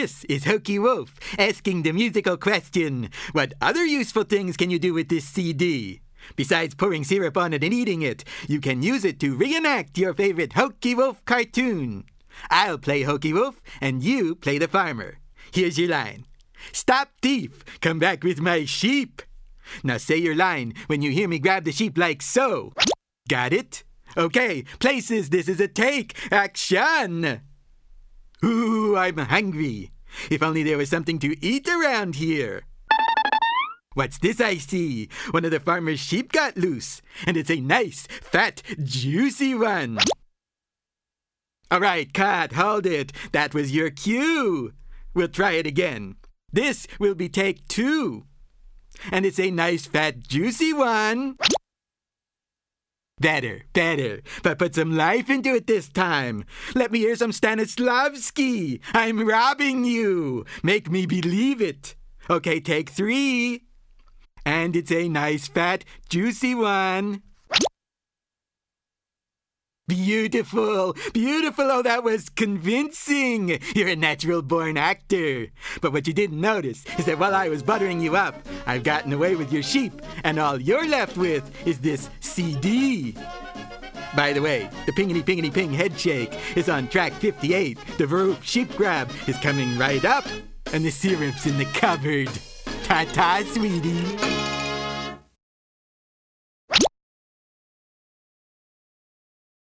This is Hokey Wolf asking the musical question, what other useful things can you do with this CD? Besides pouring syrup on it and eating it, you can use it to reenact your favorite Hokey Wolf cartoon. I'll play Hokey Wolf, and you play the farmer. Here's your line. Stop thief, come back with my sheep. Now say your line when you hear me grab the sheep like so. Got it? Okay, places, this is a take. Action! Ooh, I'm hungry. If only there was something to eat around here. What's this I see? One of the farmer's sheep got loose, and it's a nice, fat, juicy one. All right, cut, hold it. That was your cue. We'll try it again. This will be take 2. And it's a nice, fat, juicy one. Better. But put some life into it this time. Let me hear some Stanislavski. I'm robbing you. Make me believe it. Okay, take 3. And it's a nice, fat, juicy one. Beautiful. Oh, that was convincing. You're a natural-born actor. But what you didn't notice is that while I was buttering you up, I've gotten away with your sheep, and all you're left with is this CD. By the way, the pingity-pingity-ping head shake is on track 58. The Vroop sheep grab is coming right up, and the syrup's in the cupboard. Ta-ta, sweetie.